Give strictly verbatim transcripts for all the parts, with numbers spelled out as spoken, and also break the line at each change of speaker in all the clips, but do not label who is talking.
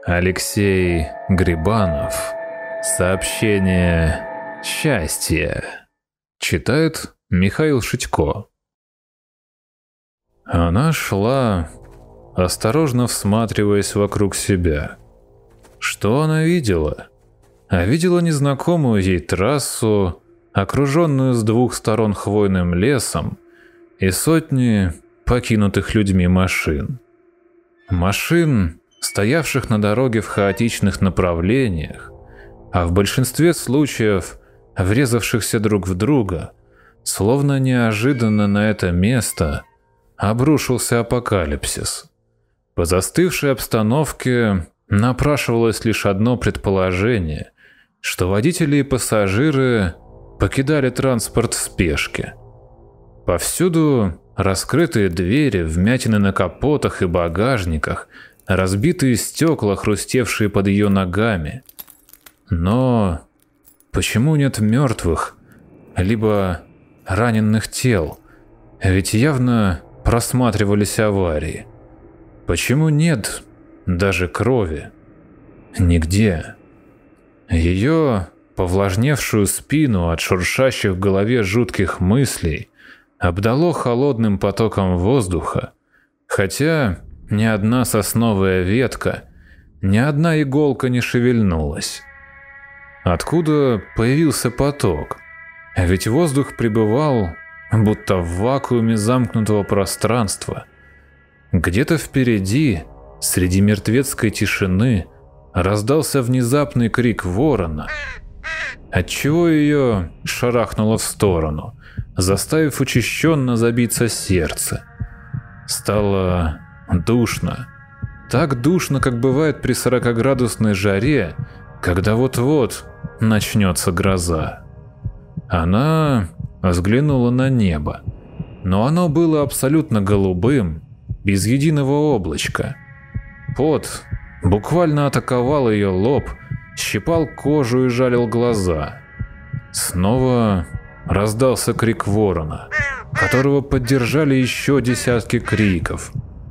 Алексей Грибанов. Сообщение «Счастье». Читает Михаил Шитько. Она шла, осторожно всматриваясь вокруг себя. Что она видела? А видела незнакомую ей трассу, окруженную с двух сторон хвойным лесом и сотни покинутых людьми машин. Машин, стоявших на дороге в хаотичных направлениях, а в большинстве случаев врезавшихся друг в друга, словно неожиданно на это место обрушился апокалипсис. По застывшей обстановке напрашивалось лишь одно предположение, что водители и пассажиры покидали транспорт в спешке. Повсюду раскрытые двери, вмятины на капотах и багажниках, разбитые стекла, хрустевшие под ее ногами. Но почему нет мертвых, либо раненых тел? Ведь явно просматривались аварии. Почему нет даже крови? Нигде. Ее повлажневшую спину от шуршащих в голове жутких мыслей обдало холодным потоком воздуха, хотя ни одна сосновая ветка, ни одна иголка не шевельнулась. Откуда появился поток? Ведь воздух пребывал будто в вакууме замкнутого пространства. Где-то впереди, среди мертвецкой тишины, раздался внезапный крик ворона, отчего ее шарахнуло в сторону, заставив учащенно забиться сердце. Стало душно. Так душно, как бывает при сорокаградусной жаре, когда вот-вот начнется гроза. Она взглянула на небо, но оно было абсолютно голубым, без единого облачка. Пот буквально атаковал ее лоб, щипал кожу и жалил глаза. Снова раздался крик ворона, которого поддержали еще десятки криков.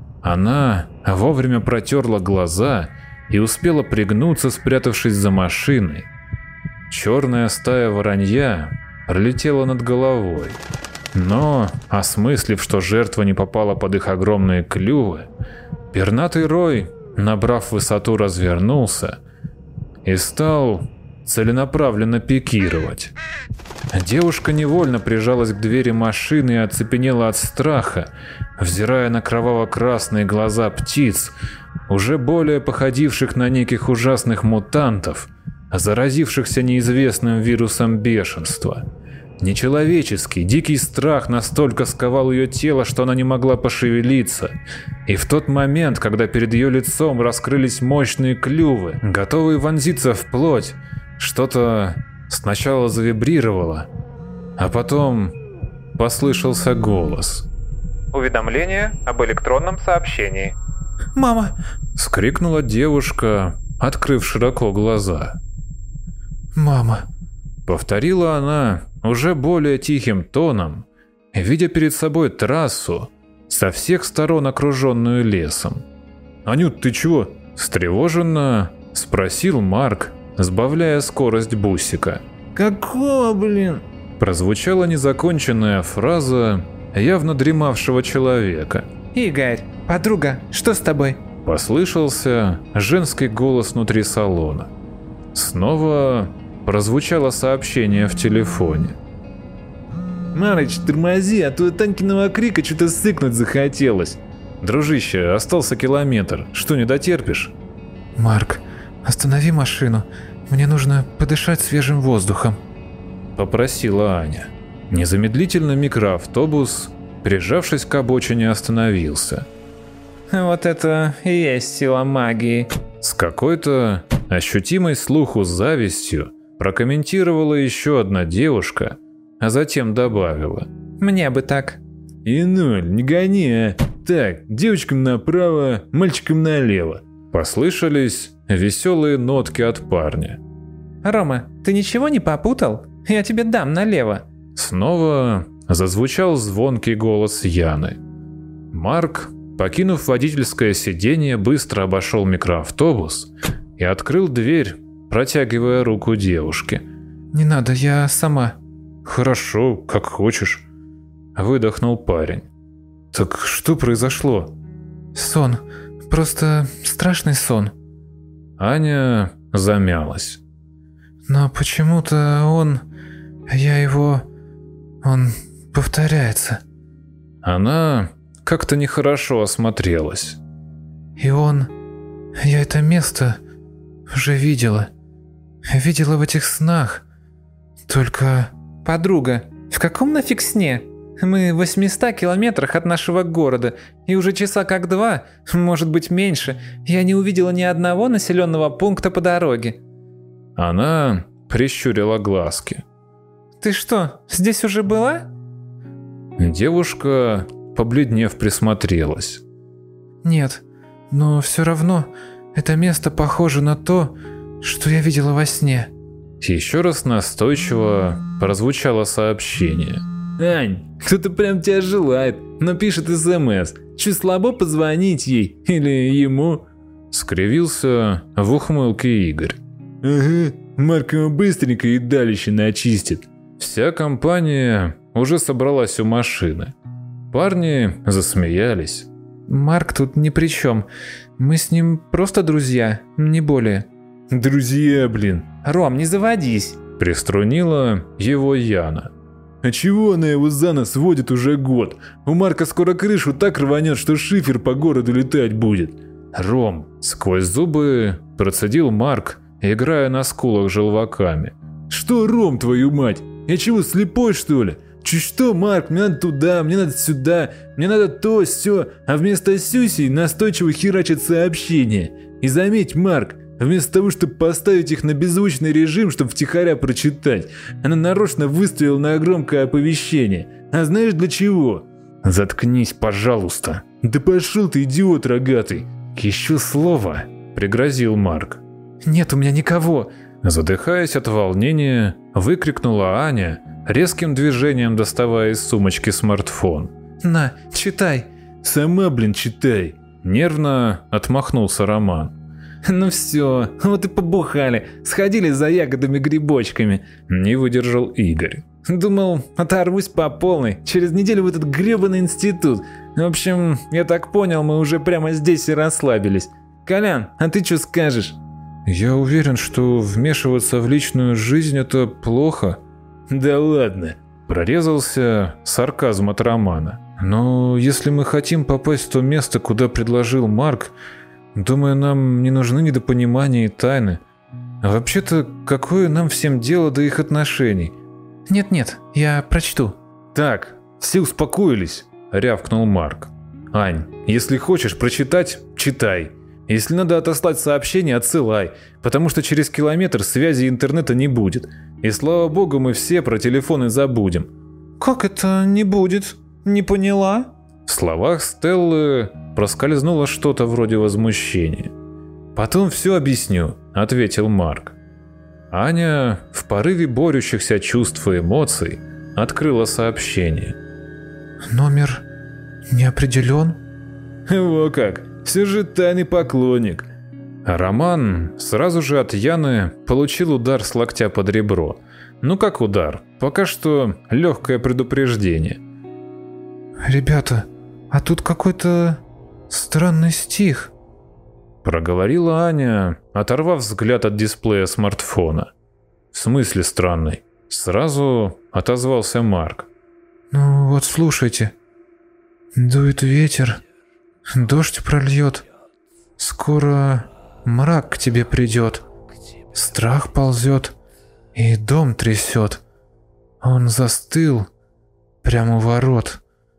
Она вовремя протерла глаза и успела пригнуться, спрятавшись за машиной. Черная стая воронья пролетела над головой, но, осмыслив, что жертва не попала под их огромные клювы, пернатый рой, набрав высоту, развернулся и стал целенаправленно пикировать. Девушка невольно прижалась к двери машины и оцепенела от страха, взирая на кроваво-красные глаза птиц, уже более походивших на неких ужасных мутантов, заразившихся неизвестным вирусом бешенства. Нечеловеческий, дикий страх настолько сковал ее тело, что она не могла пошевелиться. И в тот момент, когда перед ее лицом раскрылись мощные клювы, готовые вонзиться в плоть, что-то сначала завибрировало, а потом послышался голос.
Уведомление об электронном сообщении.
«Мама!»
— вскрикнула девушка, открыв широко глаза.
«Мама!»
— повторила она уже более тихим тоном, видя перед собой трассу, со всех сторон окруженную лесом. «Анют, ты чего?» — встревоженно спросил Марк, сбавляя скорость бусика.
«Какого, блин?»
— прозвучала незаконченная фраза явно дремавшего человека.
«Игорь, подруга, что с тобой?»
— послышался женский голос внутри салона. Снова прозвучало сообщение в телефоне.
«Марыч, тормози, а то от Танькиного крика что-то сыкнуть захотелось».
«Дружище, остался километр. Что, не дотерпишь?»
«Марк, останови машину. Мне нужно подышать свежим воздухом»,
— попросила Аня. Незамедлительно микроавтобус, прижавшись к обочине, остановился.
«Вот это и есть сила магии», —
с какой-то ощутимой слуху завистью прокомментировала еще одна девушка, а затем добавила:
«Мне бы так».
«И ноль, не гони, а! Так, девочкам направо, мальчикам налево».
Послышались веселые нотки от парня.
«Рома, ты ничего не попутал? Я тебе дам налево».
Снова зазвучал звонкий голос Яны. Марк, покинув водительское сиденье, быстро обошел микроавтобус, и открыл дверь, протягивая руку девушке.
«Не надо, я сама».
«Хорошо, как хочешь», — выдохнул парень. «Так что произошло?»
«Сон. Просто страшный сон».
Аня замялась.
«Но почему-то он... Я его... Он повторяется».
Она как-то нехорошо осмотрелась.
«И он... Я это место уже видела. Видела в этих снах. Только...» «Подруга, в каком нафиг сне? Мы в восьмистах километрах от нашего города, и уже часа как два, может быть меньше, я не увидела ни одного населенного пункта по дороге».
Она прищурила глазки.
«Ты что, здесь уже была?»
Девушка, побледнев, присмотрелась.
«Нет, но все равно это место похоже на то, что я видела во сне».
Еще раз настойчиво прозвучало сообщение.
«Ань, кто-то прям тебя желает, но пишет СМС. Че, слабо позвонить ей? Или ему?»
Скривился в ухмылке Игорь.
«Ага, Марк ему быстренько и далище начистит».
Вся компания уже собралась у машины. Парни засмеялись.
«Марк тут ни при чем. Мы с ним просто друзья, не более».
«Друзья, блин».
«Ром, не заводись»,
— приструнила его Яна.
«А чего она его за нос водит уже год? У Марка скоро крышу так рванет, что шифер по городу летать будет».
«Ром», — сквозь зубы процедил Марк, играя на скулах желваками.
«Что, Ром, твою мать? Я чего, слепой, что ли? Чуть что, Марк, мне надо туда, мне надо сюда, мне надо то, сё, а вместо сюсей настойчиво херачит сообщения. И заметь, Марк, вместо того, чтобы поставить их на беззвучный режим, чтобы втихаря прочитать, она нарочно выставила на громкое оповещение. А знаешь для чего?»
«Заткнись, пожалуйста».
«Да пошел ты, идиот рогатый!»
«Еще слово», — пригрозил Марк.
«Нет у меня никого».
Задыхаясь от волнения, выкрикнула Аня, резким движением доставая из сумочки смартфон.
«На, читай».
«Сама, блин, читай».
Нервно отмахнулся Роман.
«Ну все, вот и побухали, сходили за ягодами-грибочками».
Не выдержал Игорь.
«Думал, оторвусь по полной, через неделю в этот гребаный институт. В общем, я так понял, мы уже прямо здесь и расслабились. Колян, а ты что скажешь?»
«Я уверен, что вмешиваться в личную жизнь – это плохо».
«Да ладно»,
– прорезался сарказм от Романа. «Но если мы хотим попасть в то место, куда предложил Марк, думаю, нам не нужны недопонимания и тайны. А вообще-то, какое нам всем дело до их отношений?»
«Нет-нет, я прочту».
«Так, все успокоились», – рявкнул Марк. «Ань, если хочешь прочитать – читай. Если надо отослать сообщение, отсылай, потому что через километр связи и интернета не будет. И слава богу, мы все про телефоны забудем».
«Как это не будет? Не поняла?»
В словах Стеллы проскользнуло что-то вроде возмущения. «Потом все объясню», — ответил Марк. Аня, в порыве борющихся чувств и эмоций, открыла сообщение.
«Номер не определен?»
«Во как! Все же тайный поклонник».
Роман сразу же от Яны получил удар с локтя под ребро. Ну как удар? Пока что легкое предупреждение.
«Ребята, а тут какой-то странный стих»,
— проговорила Аня, оторвав взгляд от дисплея смартфона. «В смысле странный?» — сразу отозвался Марк.
«Ну вот слушайте. Дует ветер, дождь прольет, скоро мрак к тебе придет, страх ползет и дом трясет. Он застыл прямо у ворот.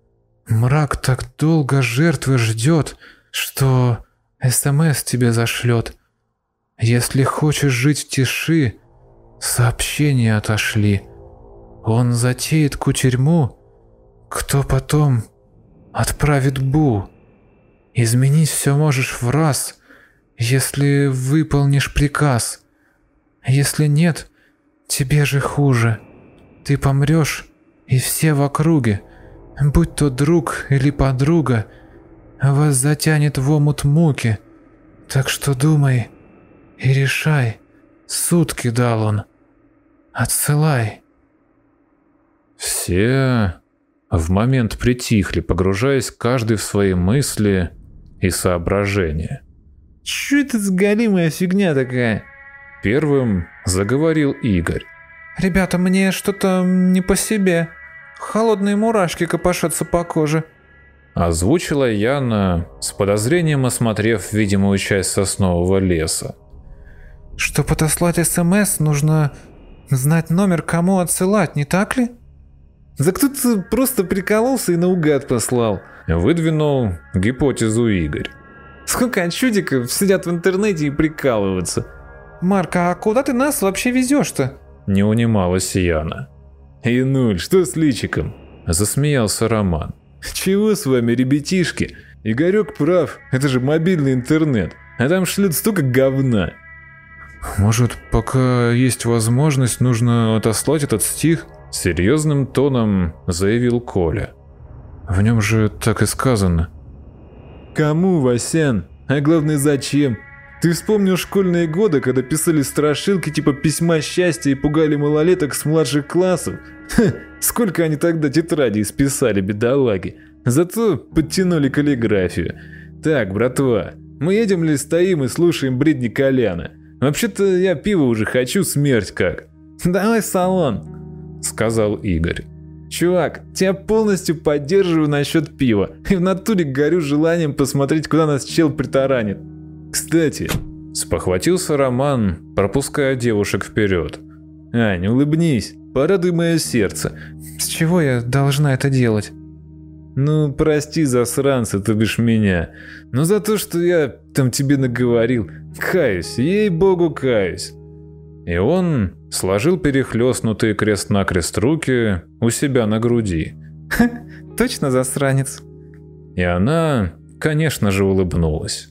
Мрак так долго жертвы ждет, что СМС тебе зашлет. Если хочешь жить в тиши, сообщения отошли. Он затеет кутерьму, кто потом отправит бу. Изменить все можешь в раз, если выполнишь приказ. Если нет, тебе же хуже. Ты помрешь, и все в округе, будь то друг или подруга, вас затянет в омут муки. Так что думай и решай. Сутки дал он. Отсылай.
Все в момент притихли, погружаясь каждый в свои мысли и соображения.
Чё это за галимая фигня такая?
Первым заговорил Игорь.
Ребята, мне что-то не по себе. Холодные мурашки копошатся по коже.
Озвучила Яна, с подозрением осмотрев видимую часть соснового леса.
Чтоб отослать СМС, нужно знать номер, кому отсылать, не так ли?
Да кто-то просто прикололся и наугад послал.
Выдвинул гипотезу Игорь.
Сколько чудиков сидят в интернете и прикалываются.
Марк, а куда ты нас вообще везешь-то?
Не унималась Яна.
И нуль, что с личиком?
Засмеялся Роман.
Чего с вами, ребятишки? Игорек прав, это же мобильный интернет, а там шлют столько говна.
Может, пока есть возможность, нужно отослать этот стих? Серьезным тоном заявил Коля. В нем же так и сказано.
Кому, Васян? А главное, зачем? Ты вспомнил школьные годы, когда писали страшилки типа письма счастья и пугали малолеток с младших классов? Ха, сколько они тогда тетрадей списали, бедолаги. Зато подтянули каллиграфию. Так, братва, мы едем ли стоим и слушаем бредни Коляна? Вообще-то я пиво уже хочу, смерть как. Давай в салон, сказал Игорь. Чувак, тебя полностью поддерживаю насчет пива. И в натуре горю желанием посмотреть, куда нас чел притаранит. Кстати,
спохватился Роман, пропуская девушек вперед.
Ань, улыбнись, порадуй мое сердце.
С чего я должна это делать?
Ну, прости, засранца, то бишь меня. Но за то, что я там тебе наговорил, каюсь, ей-богу, каюсь.
И он сложил перехлестнутые крест-накрест руки у себя на груди.
Ха, точно засранец.
И она, конечно же, улыбнулась.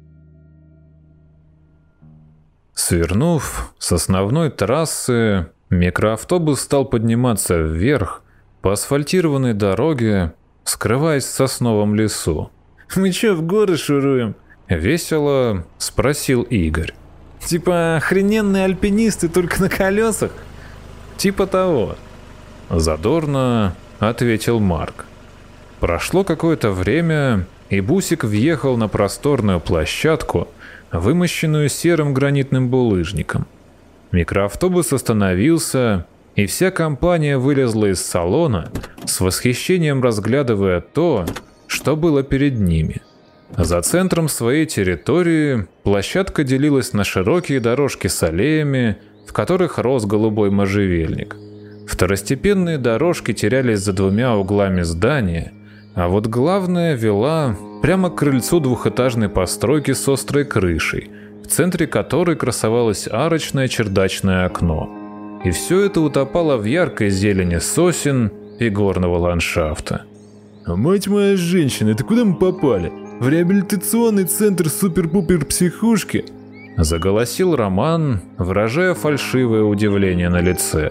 Свернув с основной трассы, микроавтобус стал подниматься вверх по асфальтированной дороге, скрываясь в сосновом лесу.
«Мы чё, в горы шуруем?»
— весело спросил Игорь.
«Типа охрененные альпинисты только на колесах?»
«Типа того», — задорно ответил Марк. Прошло какое-то время, и Бусик въехал на просторную площадку, вымощенную серым гранитным булыжником. Микроавтобус остановился, и вся компания вылезла из салона, с восхищением разглядывая то, что было перед ними. За центром своей территории площадка делилась на широкие дорожки с аллеями, в которых рос голубой можжевельник. Второстепенные дорожки терялись за двумя углами здания, а вот главная вела прямо к крыльцу двухэтажной постройки с острой крышей, в центре которой красовалось арочное чердачное окно. И все это утопало в яркой зелени сосен и горного ландшафта.
«Мать моя женщина, это куда мы попали? В реабилитационный центр супер-пупер-психушки?»
— заголосил Роман, выражая фальшивое удивление на лице.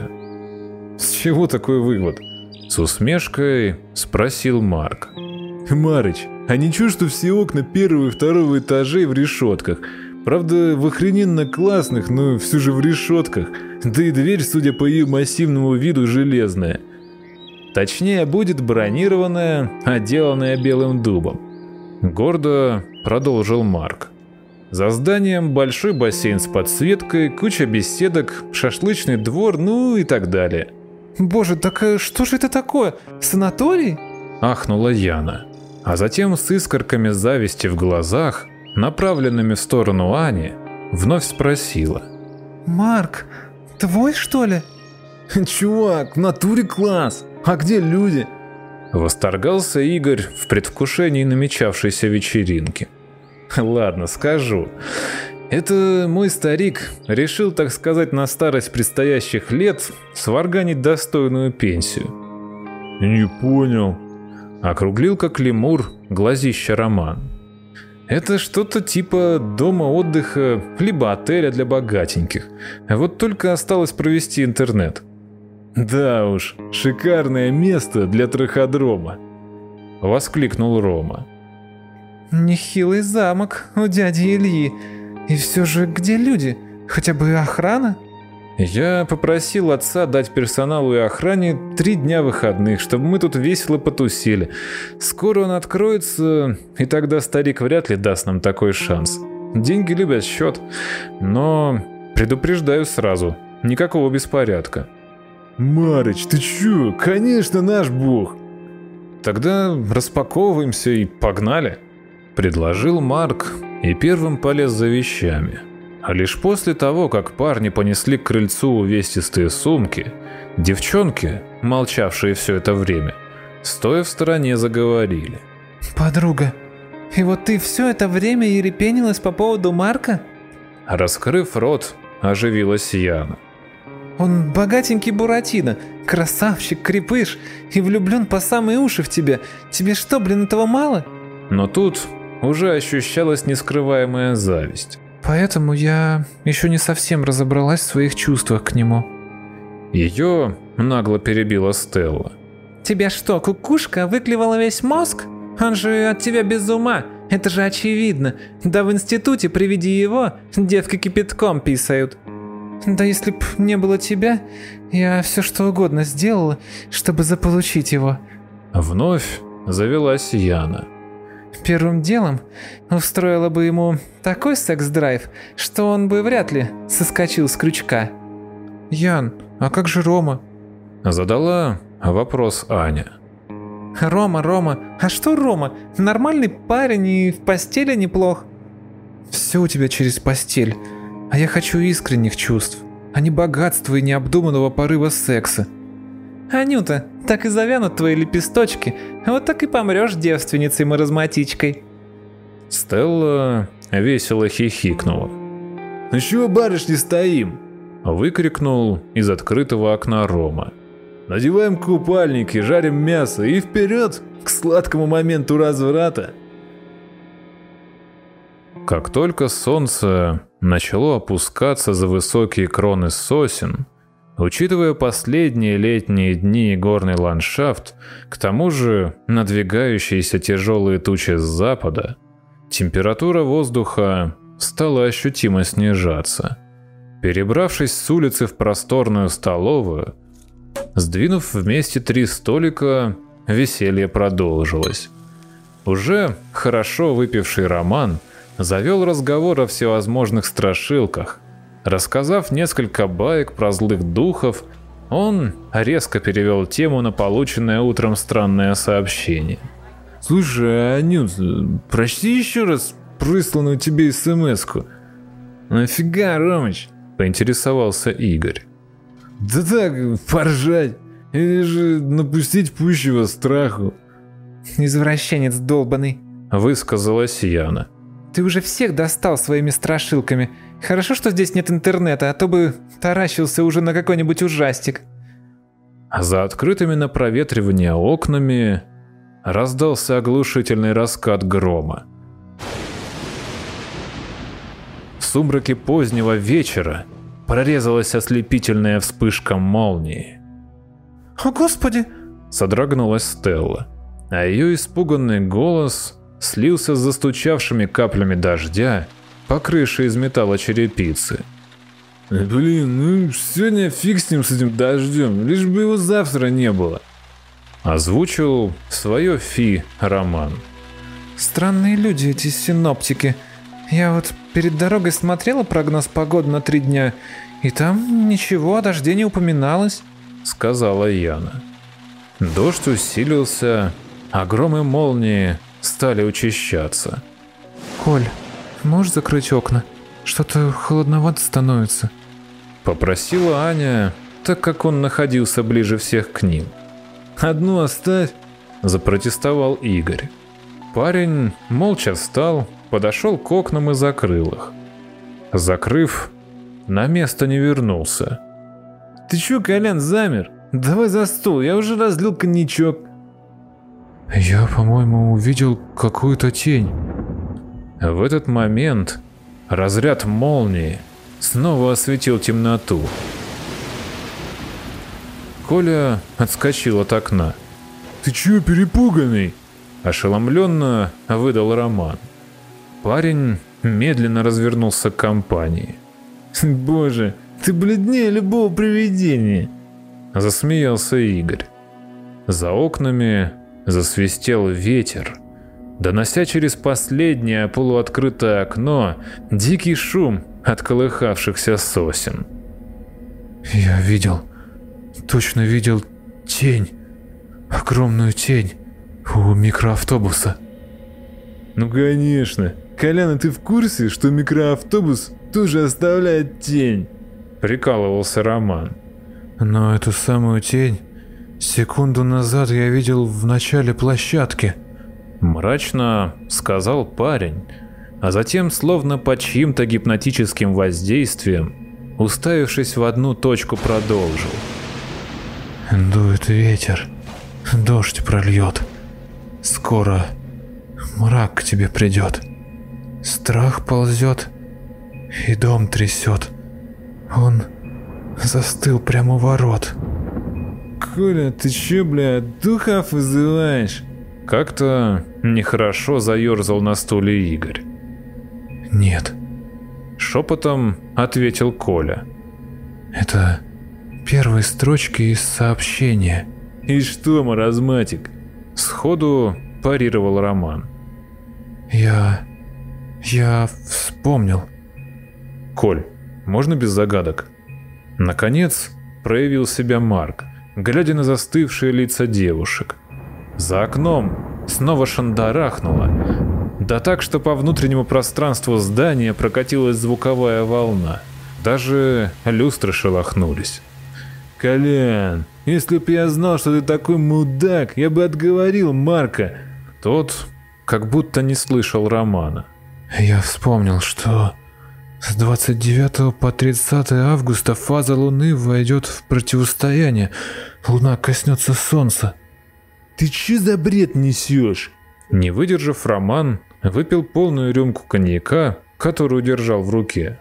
«С чего такой вывод?»
— с усмешкой спросил Марк.
«Марыч, а ничего, что все окна первого и второго этажей в решетках? Правда, в охрененно классных, но все же в решетках. Да и дверь, судя по ее массивному виду, железная. Точнее, будет бронированная, отделанная белым дубом».
Гордо продолжил Марк.
За зданием большой бассейн с подсветкой, куча беседок, шашлычный двор, ну и так далее.
Боже, так что же это такое? Санаторий?
Ахнула Яна. А затем с искорками зависти в глазах, направленными в сторону Ани, вновь спросила.
Марк, твой что ли?
Чувак, в натуре класс. А где люди?
Восторгался Игорь в предвкушении намечавшейся вечеринки.
Ладно, скажу. Это мой старик решил, так сказать, на старость предстоящих лет сварганить достойную пенсию.
Не понял. Округлил как лемур глазища Роман.
Это что-то типа дома отдыха, либо отеля для богатеньких. Вот только осталось провести интернет. Да уж, шикарное место для траходрома.
Воскликнул Рома.
Нехилый замок у дяди Ильи. И все же, где люди? Хотя бы охрана?
Я попросил отца дать персоналу и охране три дня выходных, чтобы мы тут весело потусили. Скоро он откроется, и тогда старик вряд ли даст нам такой шанс. Деньги любят счет, но предупреждаю сразу, никакого беспорядка.
Марыч, ты чё? Конечно, наш бог.
Тогда распаковываемся и погнали, предложил Марк и первым полез за вещами. А лишь после того, как парни понесли к крыльцу увесистые сумки, девчонки, молчавшие все это время, стоя в стороне, заговорили.
Подруга, и вот ты все это время ерепенилась по поводу Марка?
Раскрыв рот, оживилась Яна.
Он богатенький Буратино, красавчик, крепыш и влюблен по самые уши в тебя. Тебе что, блин, этого мало?
Но тут уже ощущалась нескрываемая зависть.
Поэтому я еще не совсем разобралась в своих чувствах к нему.
Ее нагло перебила Стелла.
Тебя что, кукушка выклевала весь мозг? Он же от тебя без ума, это же очевидно. Да в институте при виде его девки кипятком писают. Да если б не было тебя, я все что угодно сделала, чтобы заполучить его.
Вновь завелась Яна.
Первым делом устроила бы ему такой секс-драйв, что он бы вряд ли соскочил с крючка. Ян, а как же Рома?
Задала вопрос Аня.
Рома, Рома, а что Рома? Нормальный парень и в постели неплох. Все у тебя через постель, а я хочу искренних чувств, а не богатства и необдуманного порыва секса. Анюта, так и завянут твои лепесточки, вот так и помрешь девственницей-маразматичкой.
Стелла весело хихикнула.
Ну чего, барышни, стоим?
Выкрикнул из открытого окна Рома.
Надеваем купальники, жарим мясо и вперед к сладкому моменту разврата.
Как только солнце начало опускаться за высокие кроны сосен, учитывая последние летние дни и горный ландшафт, к тому же надвигающиеся тяжелые тучи с запада, температура воздуха стала ощутимо снижаться. Перебравшись с улицы в просторную столовую, сдвинув вместе три столика, веселье продолжилось. Уже хорошо выпивший Роман завел разговор о всевозможных страшилках. Рассказав несколько баек про злых духов, он резко перевел тему на полученное утром странное сообщение.
Слушай, Анют, прочти еще раз присланную тебе смс-ку. Нафига, Ромыч?
Поинтересовался Игорь.
Да так, поржать. Или же напустить пущего страху.
Извращенец долбаный,
высказалась Яна.
Ты уже всех достал своими страшилками. Хорошо, что здесь нет интернета, а то бы таращился уже на какой-нибудь ужастик.
За открытыми на проветривание окнами раздался оглушительный раскат грома. В сумраке позднего вечера прорезалась ослепительная вспышка молнии.
«О, Господи!» —
содрогнулась Стелла, а ее испуганный голос слился с застучавшими каплями дождя по крыше из металлочерепицы.
Блин, ну сегодня фиг с ним, с этим дождем, лишь бы его завтра не было.
Озвучил свое фи Роман.
Странные люди эти синоптики. Я вот перед дорогой смотрела прогноз погоды на три дня, и там ничего о дожде не упоминалось,
сказала Яна. Дождь усилился, а гром и молнии стали учащаться.
Коль, можешь закрыть окна? Что-то холодновато становится.
Попросила Аня, так как он находился ближе всех к ним.
Одну оставь,
запротестовал Игорь. Парень молча встал, подошел к окнам и закрыл их. Закрыв, на место не вернулся.
Ты чё, Колян, замер? Давай за стол, я уже разлил коньячок.
Я, по-моему, увидел какую-то тень. В этот момент разряд молнии снова осветил темноту. Коля отскочил от окна.
Ты чё, перепуганный?
Ошеломленно выдал Роман. Парень медленно развернулся к компании.
«Боже, ты бледнее любого привидения!»
Засмеялся Игорь. За окнами засвистел ветер, донося через последнее полуоткрытое окно дикий шум от колыхавшихся сосен.
Я видел, точно видел тень, огромную тень у микроавтобуса.
Ну конечно. Колян, ты в курсе, что микроавтобус тоже оставляет тень?
Прикалывался Роман.
Но эту самую тень секунду назад я видел в начале площадки.
Мрачно сказал парень, а затем, словно под чьим-то гипнотическим воздействием, уставившись в одну точку, продолжил.
Дует ветер, дождь прольет. Скоро мрак к тебе придет. Страх ползет и дом трясет. Он застыл прямо у ворот.
Коля, ты чё, бля, духов вызываешь?
Как-то нехорошо заерзал на стуле Игорь.
Нет.
Шепотом ответил Коля.
Это первые строчки из сообщения.
И что, маразматик?
Сходу парировал Роман.
Я... я вспомнил.
Коль, можно без загадок? Наконец проявил себя Марк, глядя на застывшие лица девушек. За окном снова шандарахнуло, да так, что по внутреннему пространству здания прокатилась звуковая волна. Даже люстры шелохнулись.
Колян, если б я знал, что ты такой мудак, я бы отговорил Марка.
Тот как будто не слышал Романа.
Я вспомнил, что с двадцать девятого по тридцатое августа фаза Луны войдет в противостояние. Луна коснется Солнца.
Ты че за бред несешь?
Не выдержав, Роман выпил полную рюмку коньяка, которую держал в руке.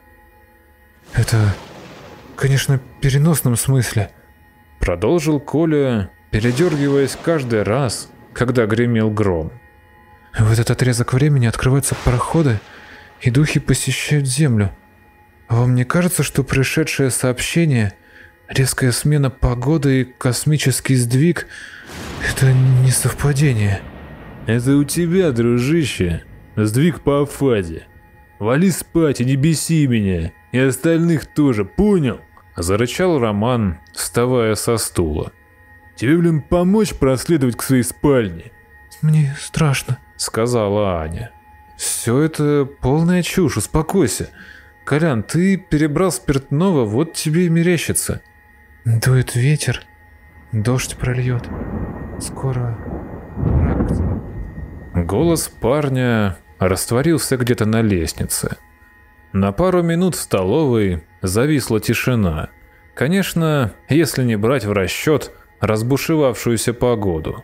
Это, конечно, в переносном смысле.
Продолжил Коля, передергиваясь каждый раз, когда гремел гром.
В этот отрезок времени открываются проходы, и духи посещают Землю. Вам не кажется, что пришедшее сообщение, резкая смена погоды и космический сдвиг — это не совпадение?
Это у тебя, дружище, сдвиг по фазе. Вали спать и не беси меня, и остальных тоже, понял?
Зарычал Роман, вставая со стула.
Тебе, блин, помочь проследовать к своей спальне?
Мне страшно,
сказала Аня. Все это полная чушь, успокойся. Колян, ты перебрал спиртного, вот тебе и мерещится.
Дует ветер, дождь прольет. Скоро мрак.
Голос парня растворился где-то на лестнице. На пару минут в столовой зависла тишина. Конечно, если не брать в расчет разбушевавшуюся погоду.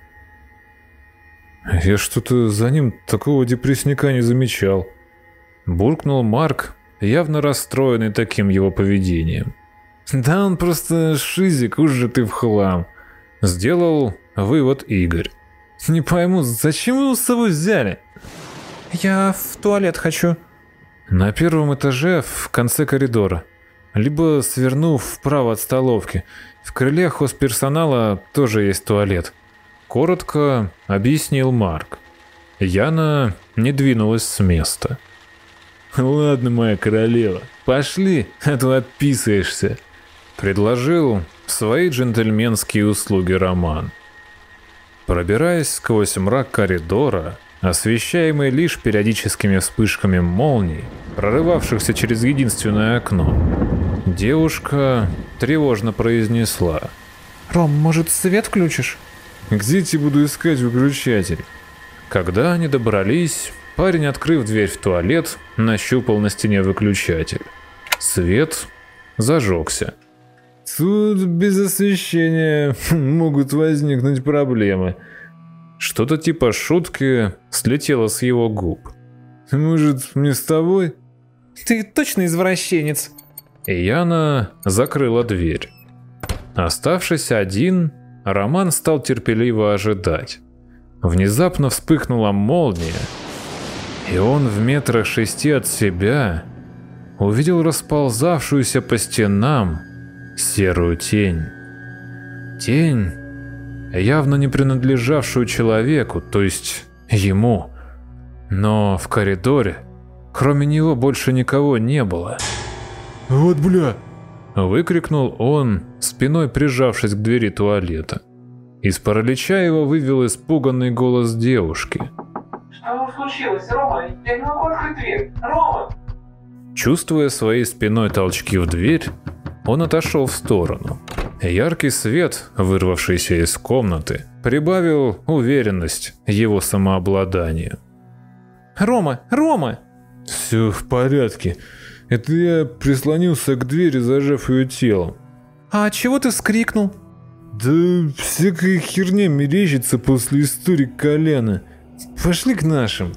Я что-то за ним такого депрессника не замечал.
Буркнул Марк, явно расстроенный таким его поведением.
Да он просто шизик, уж же ты в хлам.
Сделал вывод Игорь.
Не пойму, зачем его с собой взяли?
Я в туалет хочу.
На первом этаже в конце коридора. Либо свернув вправо от столовки. В крыле хозперсонала тоже есть туалет. Коротко объяснил Марк. Яна не двинулась с места.
Ладно, моя королева, пошли, а то отписываешься.
Предложил свои джентльменские услуги Роман. Пробираясь сквозь мрак коридора, освещаемый лишь периодическими вспышками молний, прорывавшихся через единственное окно, девушка тревожно произнесла:
«Ром, может, свет включишь?»
«Где я тебе буду искать выключатель?»
Когда они добрались, парень, открыв дверь в туалет, нащупал на стене выключатель. Свет зажегся.
Тут без освещения могут возникнуть проблемы.
Что-то типа шутки слетело с его губ.
Может, мне с тобой?
Ты точно извращенец.
И Яна закрыла дверь. Оставшись один, Роман стал терпеливо ожидать. Внезапно вспыхнула молния, и он в метрах шести от себя увидел расползавшуюся по стенам серую тень. Тень, явно не принадлежавшую человеку, то есть ему. Но в коридоре, кроме него, больше никого не было.
Вот бля!
Выкрикнул он, спиной прижавшись к двери туалета. Из паралича его вывел испуганный голос девушки.
Что случилось, Рома? Я не могу открыть дверь. Рома!
Чувствуя своей спиной толчки в дверь, он отошел в сторону. Яркий свет, вырвавшийся из комнаты, прибавил уверенность его самообладанию.
Рома! Рома!
Все в порядке. Это я прислонился к двери, зажав ее телом.
А чего ты вскрикнул?
Да всякая херня мерещится после истории Коляна. Пошли к нашим.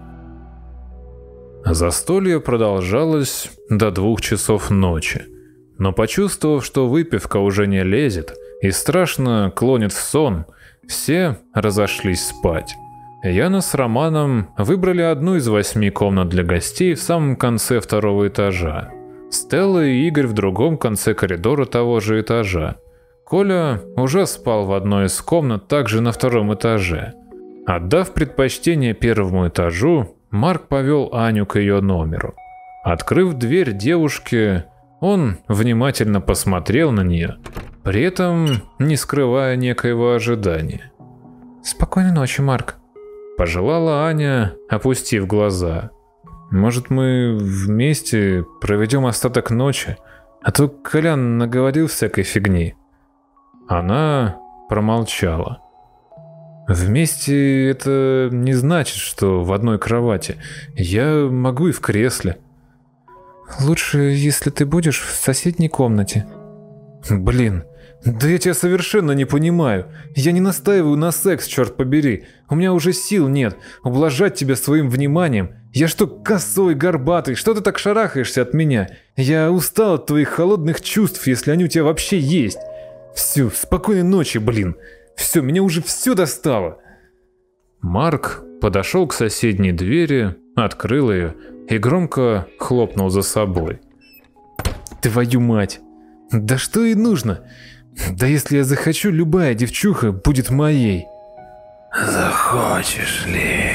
Застолье продолжалось до двух часов ночи. Но почувствовав, что выпивка уже не лезет и страшно клонит в сон, все разошлись спать. Яна с Романом выбрали одну из восьми комнат для гостей в самом конце второго этажа. Стелла и Игорь в другом конце коридора того же этажа. Коля уже спал в одной из комнат, также на втором этаже. Отдав предпочтение первому этажу, Марк повел Аню к ее номеру. Открыв дверь девушке, он внимательно посмотрел на нее, при этом не скрывая некоего ожидания.
Спокойной ночи, Марк.
Пожелала Аня, опустив глаза. Может, мы вместе проведем остаток ночи, а то Колян наговорил всякой фигни. Она промолчала. Вместе это не значит, что в одной кровати. Я могу и в кресле.
Лучше, если ты будешь в соседней комнате.
Блин, да я тебя совершенно не понимаю. Я не настаиваю на секс, черт побери. У меня уже сил нет ублажать тебя своим вниманием. Я что, косой, горбатый? Что ты так шарахаешься от меня? Я устал от твоих холодных чувств, если они у тебя вообще есть. Все, спокойной ночи, блин. Все, меня уже все достало. Марк подошел к соседней двери, открыл ее и громко хлопнул за собой. Твою мать! Да что и нужно? Да если я захочу, любая девчуха будет моей.
Захочешь ли?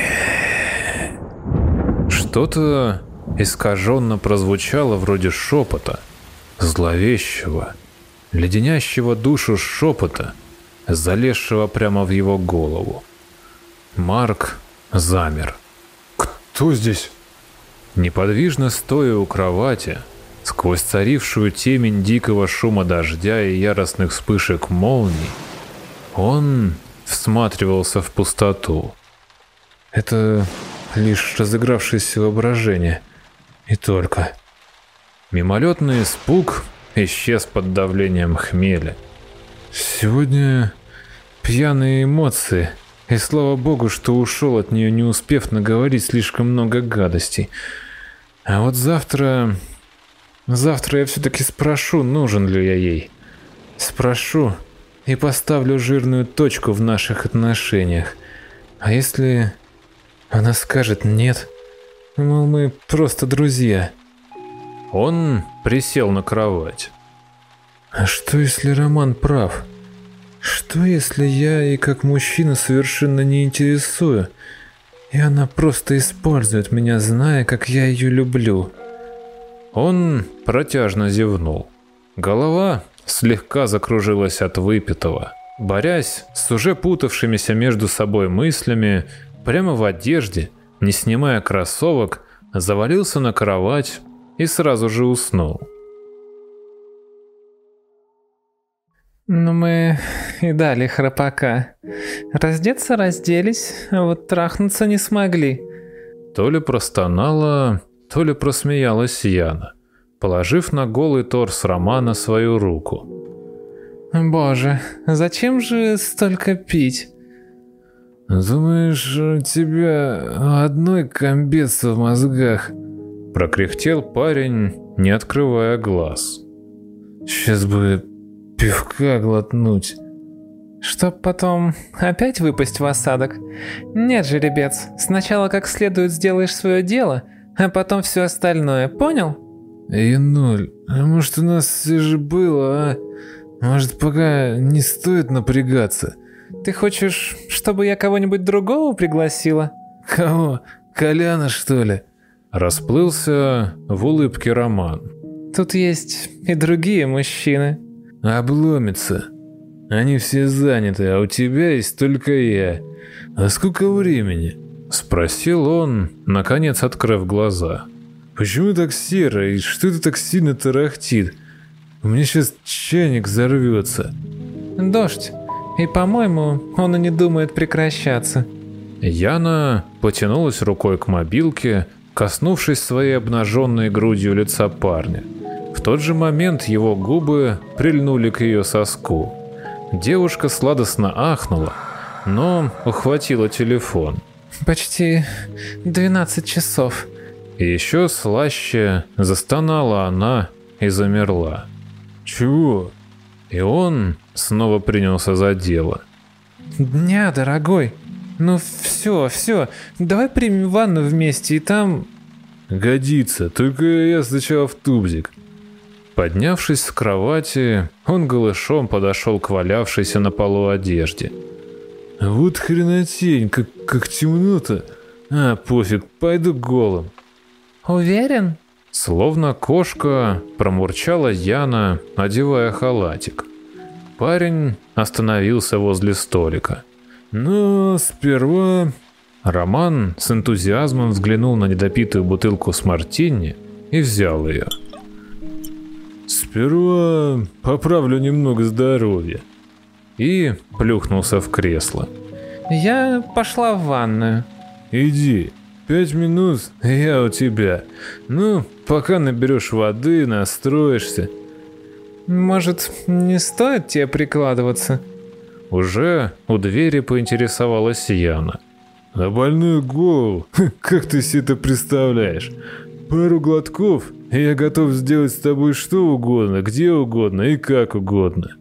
Что-то искаженно прозвучало вроде шепота, зловещего, леденящего душу шепота, залезшего прямо в его голову. Марк замер.
Кто здесь?
Неподвижно стоя у кровати, сквозь царившую темень дикого шума дождя и яростных вспышек молний, он всматривался в пустоту. Это лишь разыгравшееся воображение, и только. Мимолетный испуг исчез под давлением хмеля. Сегодня пьяные эмоции, и слава богу, что ушел от нее, не успев наговорить слишком много гадостей. А вот завтра... Завтра я все-таки спрошу, нужен ли я ей. Спрошу и поставлю жирную точку в наших отношениях. А если она скажет нет, мол, мы просто друзья. Он присел на кровать. А что если Роман прав? Что если я и как мужчина совершенно не интересую, и она просто использует меня, зная, как я ее люблю? Он протяжно зевнул. Голова слегка закружилась от выпитого. Борясь с уже путавшимися между собой мыслями, прямо в одежде, не снимая кроссовок, завалился на кровать и сразу же уснул.
Ну мы и дали храпака. Раздеться разделись, а вот трахнуться не смогли.
То ли простонала, то ли просмеялась Яна, положив на голый торс Романа свою руку.
Боже, зачем же столько пить?
Думаешь, у тебя одной комбец в мозгах?
Прокряхтел парень, не открывая глаз.
Сейчас бы пивка глотнуть.
Чтоб потом опять выпасть в осадок? Нет, жеребец, сначала как следует сделаешь свое дело, а потом все остальное, понял?
Януль, а может у нас все же было, а? Может пока не стоит напрягаться?
Ты хочешь, чтобы я кого-нибудь другого пригласила?
Кого? Коляна, что ли?
Расплылся в улыбке Роман.
Тут есть и другие мужчины.
Обломится. Они все заняты, а у тебя есть только я. А сколько времени?
Спросил он, наконец открыв глаза.
Почему так серо и что это так сильно тарахтит? У меня сейчас чайник взорвется.
Дождь. И, по-моему, он и не думает прекращаться.
Яна потянулась рукой к мобилке, коснувшись своей обнаженной грудью лица парня. В тот же момент его губы прильнули к ее соску. Девушка сладостно ахнула, но ухватила телефон.
Почти двенадцать часов.
И еще слаще застонала она и замерла.
Чего?
И он снова принялся за дело.
Дня, дорогой. Ну все, все, давай примем ванну вместе и там...
Годится, только я сначала в тубзик.
Поднявшись с кровати, он голышом подошел к валявшейся на полу одежде.
Вот хренотень, как, как темно-то. А, пофиг, пойду голым.
Уверен?
Словно кошка промурчала Яна, одевая халатик. Парень остановился возле столика.
Но сперва...
Роман с энтузиазмом взглянул на недопитую бутылку с мартини и взял ее.
Сперва поправлю немного здоровья.
И плюхнулся в кресло.
Я пошла в ванную.
Иди, пять минут, я у тебя. Ну, пока наберешь воды, настроишься.
Может, не стоит тебе прикладываться?
Уже у двери поинтересовалась Яна.
На больную голову? Как ты себе это представляешь? Пару глотков, и я готов сделать с тобой что угодно, где угодно и как угодно.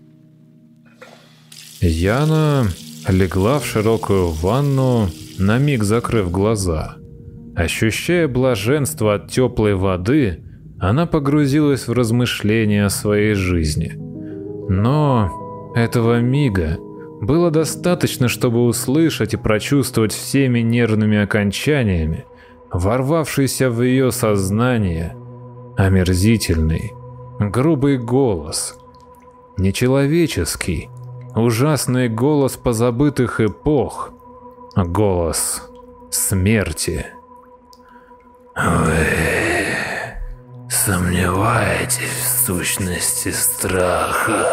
Яна легла в широкую ванну, на миг закрыв глаза. Ощущая блаженство от теплой воды, она погрузилась в размышления о своей жизни. Но этого мига было достаточно, чтобы услышать и прочувствовать всеми нервными окончаниями ворвавшийся в ее сознание омерзительный, грубый голос, нечеловеческий, ужасный голос позабытых эпох, голос смерти.
Вы сомневаетесь в сущности страха?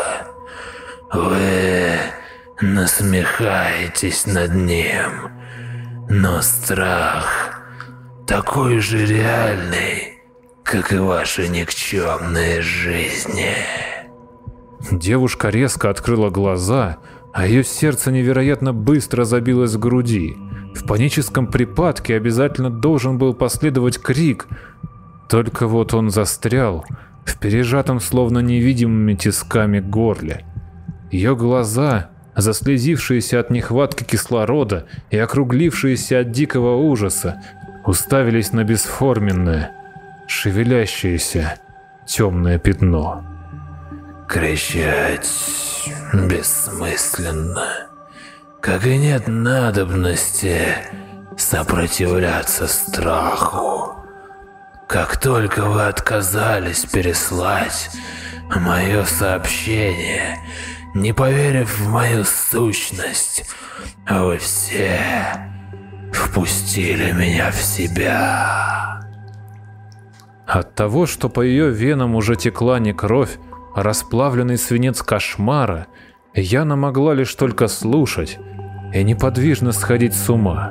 Вы насмехаетесь над ним, но страх такой же реальный, как и ваши никчемные жизни.
Девушка резко открыла глаза, а ее сердце невероятно быстро забилось в груди. В паническом припадке обязательно должен был последовать крик, только вот он застрял в пережатом словно невидимыми тисками горле. Ее глаза, заслезившиеся от нехватки кислорода и округлившиеся от дикого ужаса, уставились на бесформенное, шевелящееся темное пятно.
Кричать бессмысленно, как и нет надобности сопротивляться страху. Как только вы отказались переслать мое сообщение, не поверив в мою сущность, вы все впустили меня в себя.
От того, что по ее венам уже текла не кровь, а расплавленный свинец кошмара, Яна могла лишь только слушать и неподвижно сходить с ума.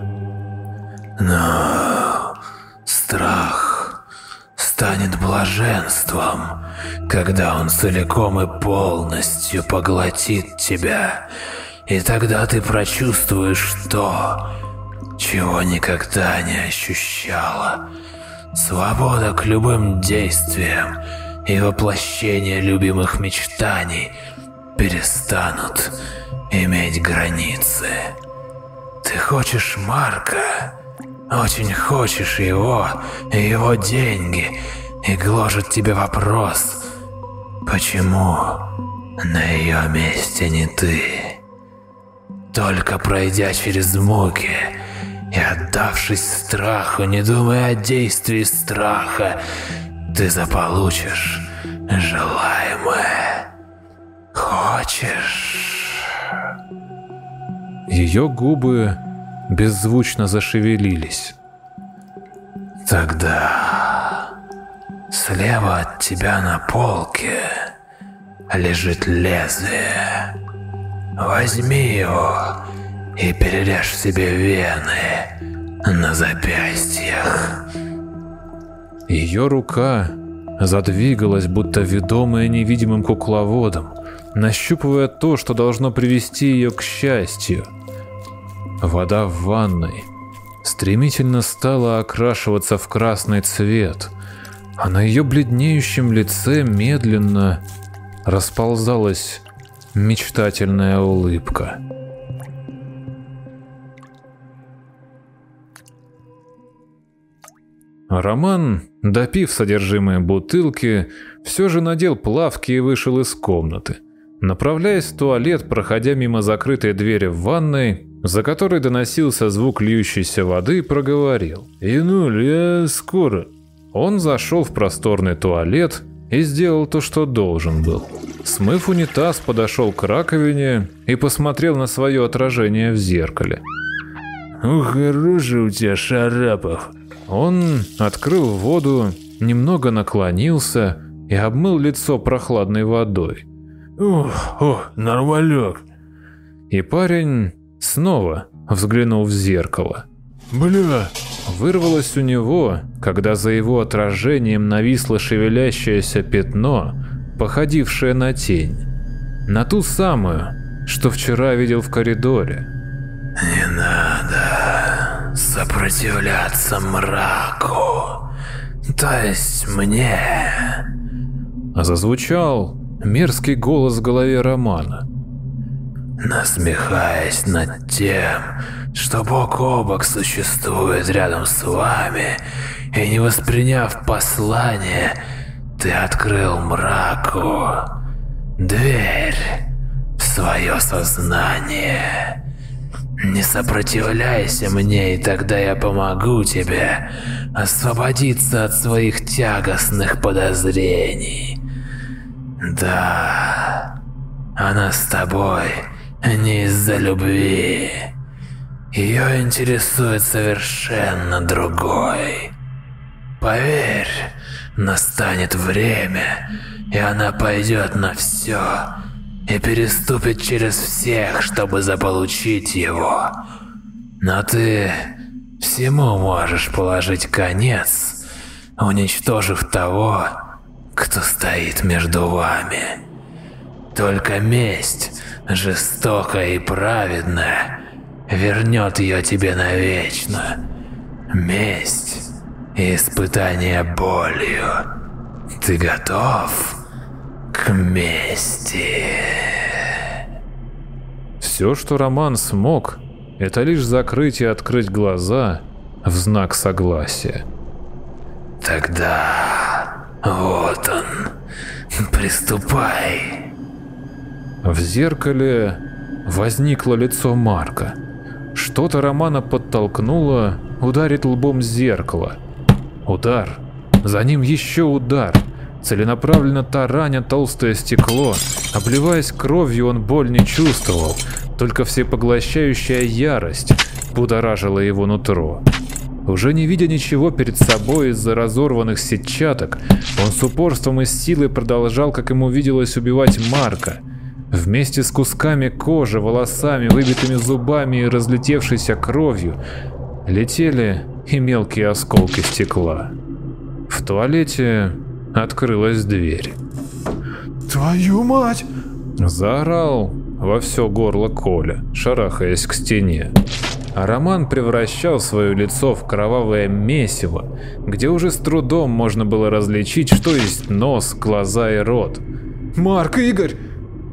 Но страх станет блаженством, когда он целиком и полностью поглотит тебя, и тогда ты прочувствуешь то, чего никогда не ощущала. Свобода к любым действиям и воплощение любимых мечтаний перестанут иметь границы. Ты хочешь Марка, очень хочешь его и его деньги, и гложет тебе вопрос, почему на ее месте не ты? Только пройдя через муки и отдавшись страху, не думая о действии страха, ты заполучишь желаемое. Хочешь?
Ее губы беззвучно зашевелились.
Тогда слева от тебя на полке лежит лезвие. Возьми его и перережь себе вены на запястьях.
Ее рука задвигалась, будто ведомая невидимым кукловодом, нащупывая то, что должно привести ее к счастью. Вода в ванной стремительно стала окрашиваться в красный цвет, а на ее бледнеющем лице медленно расползалась мечтательная улыбка. Роман, допив содержимое бутылки, все же надел плавки и вышел из комнаты. Направляясь в туалет, проходя мимо закрытой двери в ванной, за которой доносился звук льющейся воды, проговорил: «Инуль, я скоро». Он зашел в просторный туалет и сделал то, что должен был. Смыв унитаз, подошел к раковине и посмотрел на свое отражение в зеркале.
«Ух, хороший у тебя Шарапов!»
Он открыл воду, немного наклонился и обмыл лицо прохладной водой.
«Ох, ох, нормалек!»
И парень снова взглянул в зеркало.
«Бля!»
Вырвалось у него, когда за его отражением нависло шевелящееся пятно, походившее на тень. На ту самую, что вчера видел в коридоре.
Не надо сопротивляться мраку, то есть мне.
Зазвучал мерзкий голос в голове Романа.
Насмехаясь над тем, что бок о бок существует рядом с вами, и не восприняв послание, ты открыл мраку дверь в свое сознание. Не сопротивляйся мне, и тогда я помогу тебе освободиться от своих тягостных подозрений. Да, она с тобой не из-за любви. Ее интересует совершенно другой. Поверь, настанет время, и она пойдет на все и переступит через всех, чтобы заполучить его. Но ты всему можешь положить конец, уничтожив того, кто стоит между вами. Только месть, жестокая и праведная, вернет ее тебе навечно. Месть и испытание болью. Ты готов к мести?
Все, что Роман смог, это лишь закрыть и открыть глаза в знак согласия.
Тогда вот он, приступай.
В зеркале возникло лицо Марка. Что-то Романа подтолкнуло ударить лбом в зеркало. Удар. За ним еще удар. Целенаправленно тараня толстое стекло. Обливаясь кровью, он боль не чувствовал. Только всепоглощающая ярость будоражила его нутро. Уже не видя ничего перед собой из-за разорванных сетчаток, он с упорством и силой продолжал, как ему виделось, убивать Марка. Вместе с кусками кожи, волосами, выбитыми зубами и разлетевшейся кровью летели и мелкие осколки стекла. В туалете открылась дверь.
«Твою мать!»
Заорал во все горло Коля, шарахаясь к стене. А Роман превращал свое лицо в кровавое месиво, где уже с трудом можно было различить, что есть нос, глаза и рот.
«Марк, Игорь!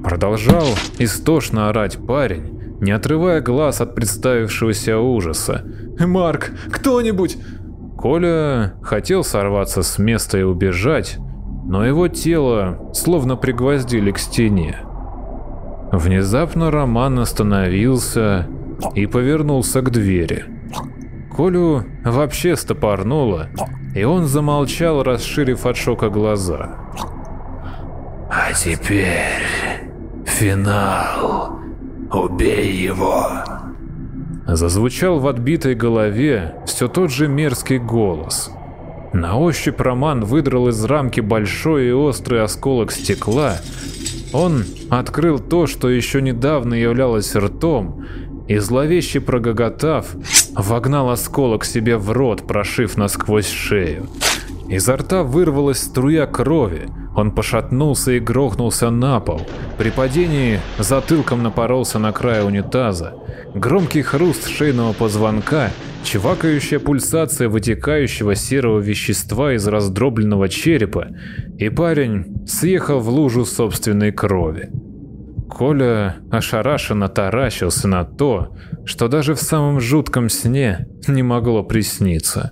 Продолжал истошно орать парень, не отрывая глаз от представившегося ужаса. «Марк, кто-нибудь!» Коля хотел сорваться с места и убежать, но его тело словно пригвоздили к стене. Внезапно Роман остановился и повернулся к двери. Колю вообще стопорнуло, и он замолчал, расширив от шока глаза.
А теперь финал. Убей его.
Зазвучал в отбитой голове все тот же мерзкий голос. На ощупь Роман выдрал из рамки большой и острый осколок стекла. Он открыл то, что еще недавно являлось ртом, и зловеще прогоготав, вогнал осколок себе в рот, прошив насквозь шею. Изо рта вырвалась струя крови, он пошатнулся и грохнулся на пол. При падении затылком напоролся на край унитаза. Громкий хруст шейного позвонка, чвакающая пульсация вытекающего серого вещества из раздробленного черепа, и парень съехал в лужу собственной крови. Коля ошарашенно таращился на то, что даже в самом жутком сне не могло присниться.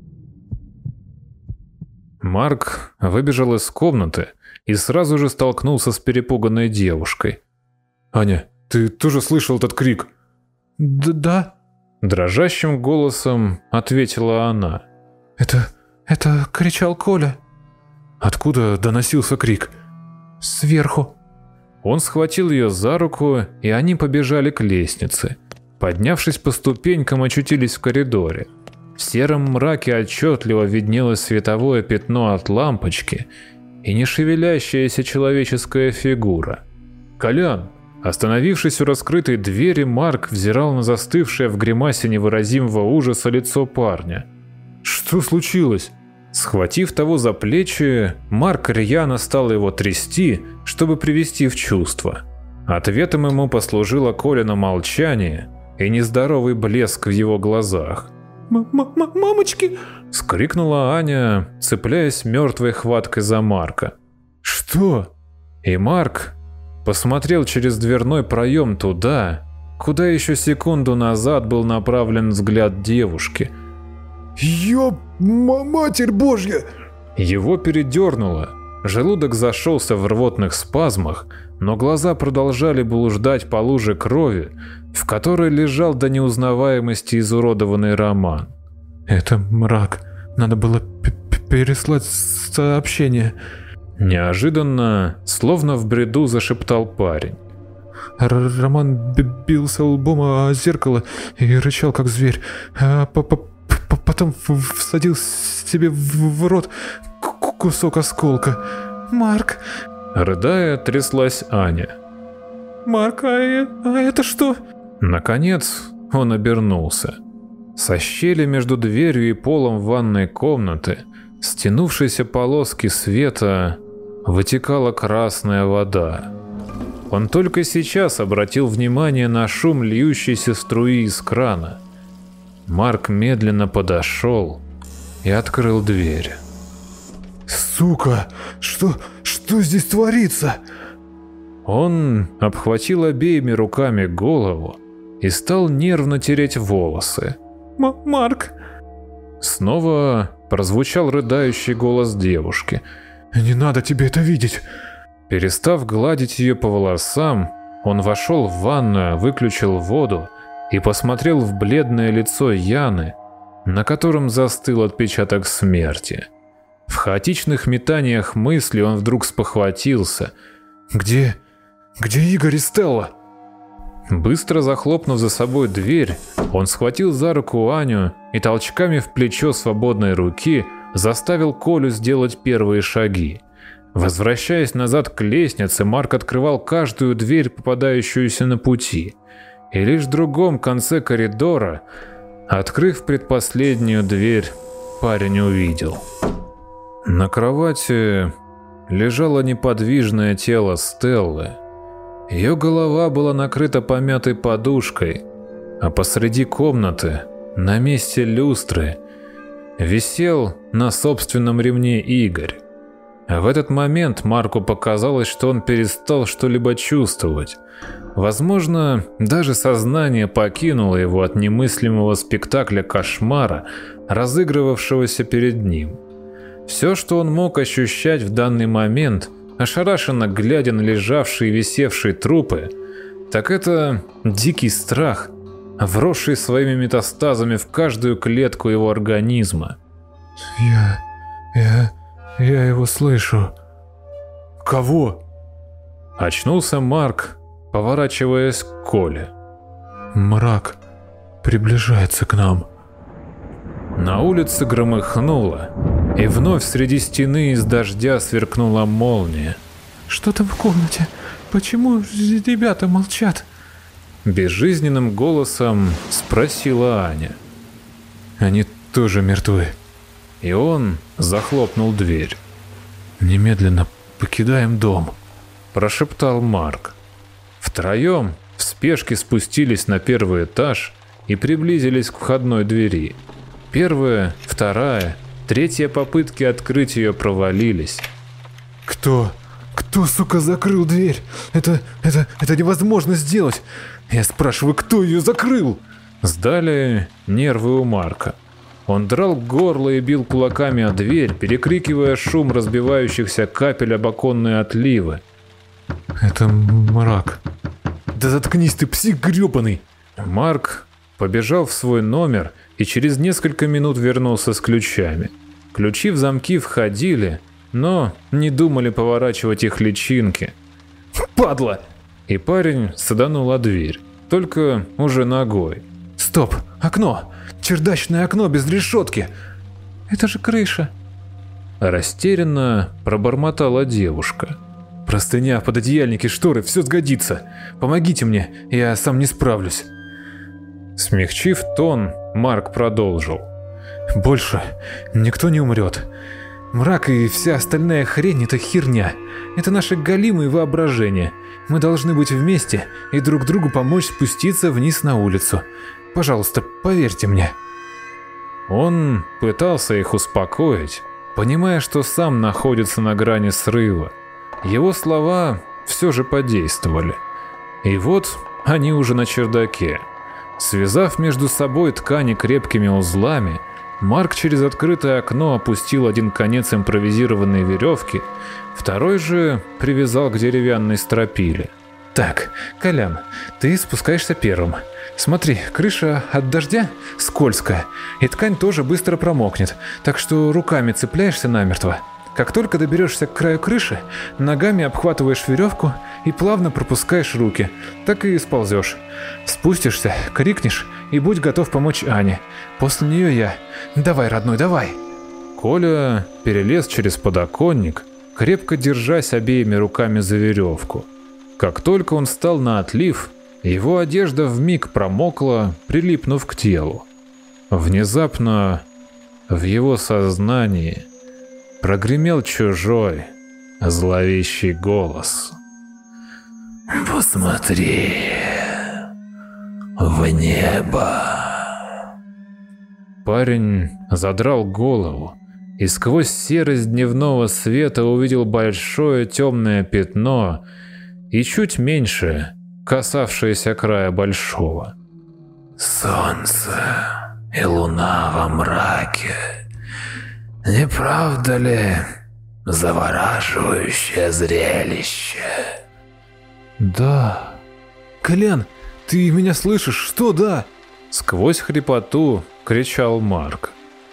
Марк выбежал из комнаты и сразу же столкнулся с перепуганной девушкой.
«Аня, ты тоже слышал этот крик?»
«Да?»
Дрожащим голосом ответила она.
«Это... это кричал Коля».
«Откуда доносился крик?»
«Сверху».
Он схватил ее за руку, и они побежали к лестнице. Поднявшись по ступенькам, очутились в коридоре. В сером мраке отчетливо виднелось световое пятно от лампочки и нешевелящаяся человеческая фигура. «Колян!» Остановившись у раскрытой двери, Марк взирал на застывшее в гримасе невыразимого ужаса лицо парня.
«Что случилось?»
Схватив того за плечи, Марк рьяно стал его трясти, чтобы привести в чувство. Ответом ему послужило Колино молчание и нездоровый блеск в его глазах.
«Мамочки!» —
скрикнула Аня, цепляясь мертвой хваткой за Марка.
«Что?»
И Марк посмотрел через дверной проем туда, куда еще секунду назад был направлен взгляд девушки.
«Ёп, Матерь Божья!»
Его передернуло, желудок зашелся в рвотных спазмах, но глаза продолжали блуждать по луже крови, в которой лежал до неузнаваемости изуродованный Роман.
«Это мрак. Надо было переслать сообщение».
Неожиданно, словно в бреду, зашептал парень.
Р Роман бился лбом о зеркало и рычал, как зверь, а потом всадил себе в рот кусок осколка. «Марк!»
Рыдая, тряслась Аня.
«Марк, а, а это что?»
Наконец он обернулся. Со щели между дверью и полом ванной комнаты, стянувшейся полоски света, вытекала красная вода. Он только сейчас обратил внимание на шум льющейся струи из крана. Марк медленно подошел и открыл дверь.
«Сука! Что... что здесь творится?»
Он обхватил обеими руками голову и стал нервно тереть волосы.
М «Марк!»
Снова прозвучал рыдающий голос девушки.
«Не надо тебе это видеть!»
Перестав гладить ее по волосам, он вошел в ванную, выключил воду и посмотрел в бледное лицо Яны, на котором застыл отпечаток смерти. В хаотичных метаниях мыслей он вдруг спохватился.
«Где... где Игорь и Стелла?»
Быстро захлопнув за собой дверь, он схватил за руку Аню и толчками в плечо свободной руки заставил Колю сделать первые шаги. Возвращаясь назад к лестнице, Марк открывал каждую дверь, попадающуюся на пути, и лишь в другом конце коридора, открыв предпоследнюю дверь, парень увидел. На кровати лежало неподвижное тело Стеллы. Ее голова была накрыта помятой подушкой, а посреди комнаты, на месте люстры, висел на собственном ремне Игорь. В этот момент Марку показалось, что он перестал что-либо чувствовать. Возможно, даже сознание покинуло его от немыслимого спектакля кошмара, разыгрывавшегося перед ним. Все, что он мог ощущать в данный момент, ошарашенно глядя на лежавшие и висевшие трупы, так это дикий страх, вросший своими метастазами в каждую клетку его организма.
Я... я... я его слышу. Кого?
Очнулся Марк, поворачиваясь к Коле.
Мрак приближается к нам.
На улице громыхнуло, и вновь среди стены из дождя сверкнула молния.
Что там в комнате? Почему ребята молчат?
Безжизненным голосом спросила Аня.
Они тоже мертвы.
И он захлопнул дверь.
Немедленно покидаем дом,
прошептал Марк. Втроем в спешке спустились на первый этаж и приблизились к входной двери. Первая, вторая, третья попытки открыть ее провалились.
Кто? Кто, сука, закрыл дверь? Это... это... это невозможно сделать. Я спрашиваю, кто ее закрыл?
Сдали нервы у Марка. Он драл горло и бил кулаками о дверь, перекрикивая шум разбивающихся капель об оконные отливы.
Это мрак. Да заткнись ты, псих гребаный!
Марк побежал в свой номер и через несколько минут вернулся с ключами. Ключи в замки входили, но не думали поворачивать их личинки.
Падла!
И парень саданул о дверь, только уже ногой.
Стоп! Окно! Чердачное окно без решетки!
Это же крыша.
Растерянно пробормотала девушка.
Простыня, пододеяльники, шторы, все сгодится. Помогите мне, я сам не справлюсь.
Смягчив тон, Марк продолжил.
Больше никто не умрет. Мрак и вся остальная хрень — это херня. Это наши голимые воображения. Мы должны быть вместе и друг другу помочь спуститься вниз на улицу. Пожалуйста, поверьте мне.
Он пытался их успокоить, понимая, что сам находится на грани срыва. Его слова все же подействовали. И вот они уже на чердаке. Связав между собой ткани крепкими узлами, Марк через открытое окно опустил один конец импровизированной веревки, второй же привязал к деревянной стропиле.
Так, Колян, ты спускаешься первым. Смотри, крыша от дождя скользкая, и ткань тоже быстро промокнет, так что руками цепляешься намертво. Как только доберешься к краю крыши, ногами обхватываешь веревку и плавно пропускаешь руки, так и сползешь. Спустишься, крикнешь и будь готов помочь Ане. После нее я. Давай, родной, давай.
Коля перелез через подоконник, крепко держась обеими руками за веревку. Как только он встал на отлив, его одежда вмиг промокла, прилипнув к телу. Внезапно в его сознании прогремел чужой, зловещий голос.
«Посмотри в небо».
Парень задрал голову и сквозь серость дневного света увидел большое темное пятно и чуть меньше, касавшееся края большого.
«Солнце и луна во мраке. Не правда ли завораживающее зрелище?»
Да. Колян, ты меня слышишь? Что да?
Сквозь хрипоту кричал Марк.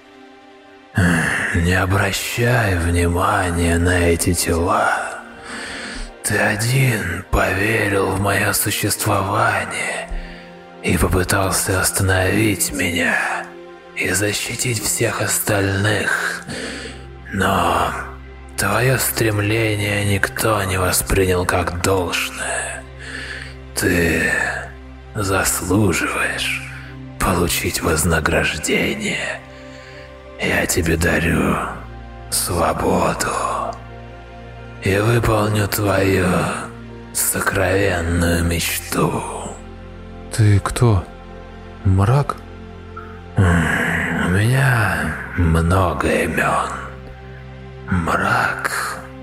«Не обращай внимания на эти тела. Ты один поверил в мое существование и попытался остановить меня и защитить всех остальных, но твое стремление никто не воспринял как должное. Ты заслуживаешь получить вознаграждение. Я тебе дарю свободу и выполню твою сокровенную мечту».
Ты кто? Мрак?
У меня много имен. Мрак,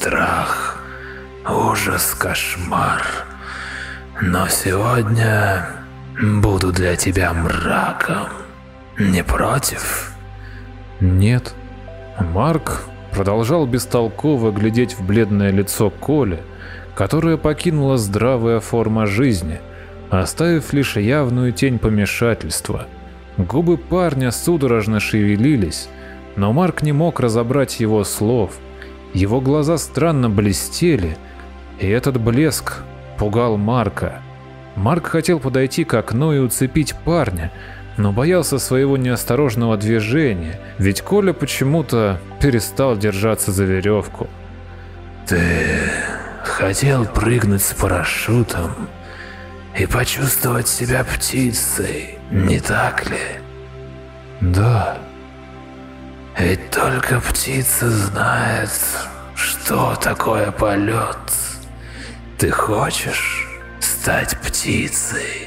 страх, ужас, кошмар. Но сегодня буду для тебя мраком. Не против?
Нет. Марк продолжал бестолково глядеть в бледное лицо Коли, которое покинула здравая форма жизни, оставив лишь явную тень помешательства. Губы парня судорожно шевелились, но Марк не мог разобрать его слов. Его глаза странно блестели, и этот блеск пугал Марка. Марк хотел подойти к окну и уцепить парня, но боялся своего неосторожного движения, ведь Коля почему-то перестал держаться за веревку.
Ты хотел прыгнуть с парашютом и почувствовать себя птицей, не так ли?
Да.
Ведь только птица знает, что такое полет. Ты хочешь стать птицей?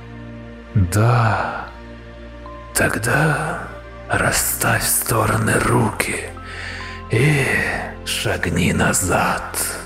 Да.
Тогда расставь в стороны руки и шагни назад.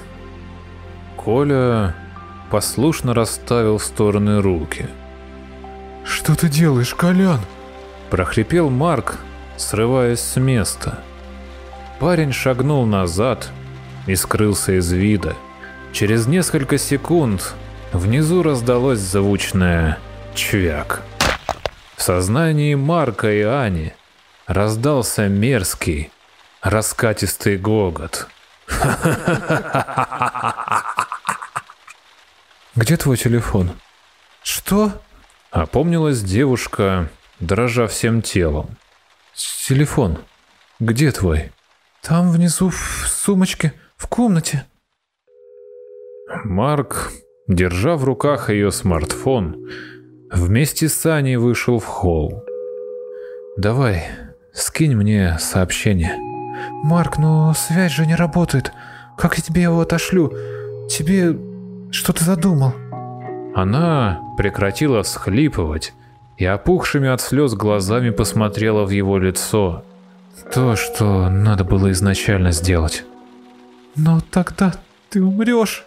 Коля послушно расставил в стороны руки.
Что ты делаешь, Колян?
Прохрипел Марк, срываясь с места. Парень шагнул назад и скрылся из вида. Через несколько секунд внизу раздалось звучное «чвяк». В сознании Марка и Ани раздался мерзкий, раскатистый гогот. «Где твой телефон?»
Что?
Опомнилась девушка, дрожа всем телом. «Телефон. Где твой?»
Там внизу, в сумочке, в комнате.
Марк, держа в руках ее смартфон, вместе с Аней вышел в холл. «Давай, скинь мне сообщение».
Марк, но связь же не работает. Как я тебе его отошлю? Тебе... Что ты задумал?
Она прекратила всхлипывать и опухшими от слез глазами посмотрела в его лицо. То, что надо было изначально сделать.
Но тогда ты умрешь.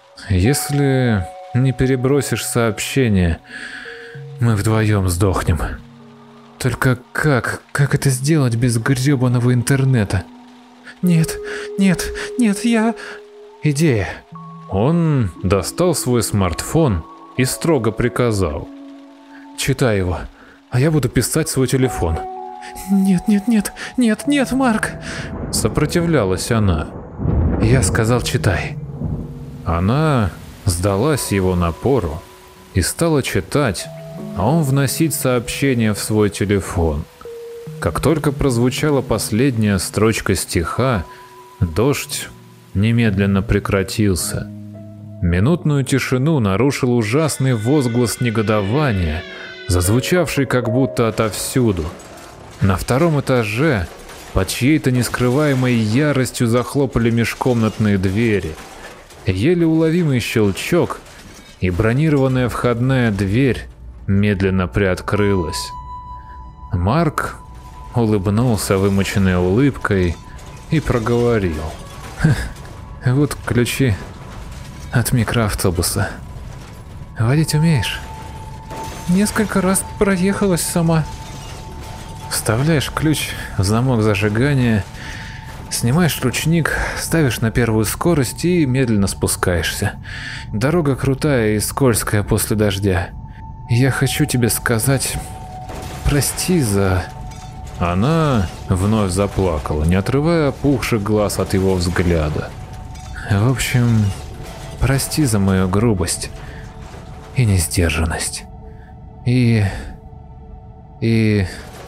Если не перебросишь сообщение, мы вдвоем сдохнем. Только как, как это сделать без гребаного интернета?
Нет, нет, нет, я...
Идея. Он достал свой смартфон и строго приказал. Читай его, а я буду писать свой телефон.
Нет, нет, нет, нет, нет, Марк.
Сопротивлялась она. Я сказал, читай. Она сдалась его напору и стала читать, а он вносить сообщение в свой телефон. Как только прозвучала последняя строчка стиха, дождь немедленно прекратился. Минутную тишину нарушил ужасный возглас негодования, зазвучавший как будто отовсюду. На втором этаже под чьей-то нескрываемой яростью захлопали межкомнатные двери. Еле уловимый щелчок, и бронированная входная дверь медленно приоткрылась. Марк улыбнулся вымученной улыбкой и проговорил. «Вот ключи от микроавтобуса. Водить умеешь?»
Несколько раз проехалась сама.
Вставляешь ключ в замок зажигания, снимаешь ручник, ставишь на первую скорость и медленно спускаешься. Дорога крутая и скользкая после дождя. Я хочу тебе сказать, прости за... Она вновь заплакала, не отрывая опухших глаз от его взгляда. В общем, прости за мою грубость и несдержанность. И... и...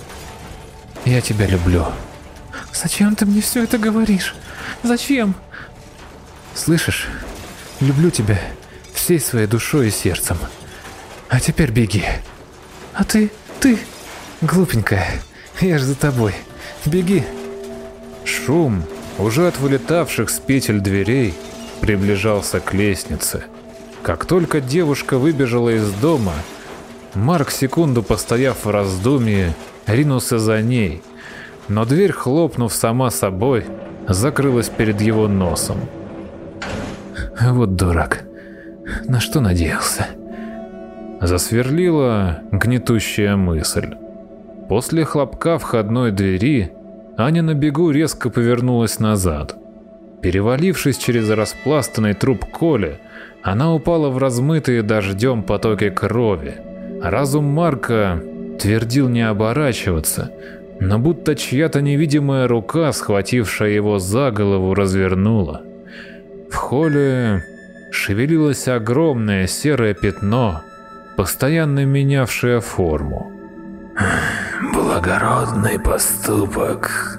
я тебя люблю.
Зачем ты мне все это говоришь? Зачем?
Слышишь? Люблю тебя всей своей душой и сердцем. А теперь беги.
А ты, ты...
Глупенькая, я ж за тобой. Беги. Шум, уже от вылетавших с петель дверей, приближался к лестнице. Как только девушка выбежала из дома, Марк, секунду постояв в раздумье, ринулся за ней. Но дверь, хлопнув сама собой, закрылась перед его носом.
Вот дурак. На что надеялся?
Засверлила гнетущая мысль. После хлопка входной двери Аня на бегу резко повернулась назад. Перевалившись через распластанный труп Коли, она упала в размытые дождем потоки крови. Разум Марка твердил не оборачиваться, но будто чья-то невидимая рука, схватившая его за голову, развернула. В холле шевелилось огромное серое пятно, постоянно менявшее форму.
Благородный поступок.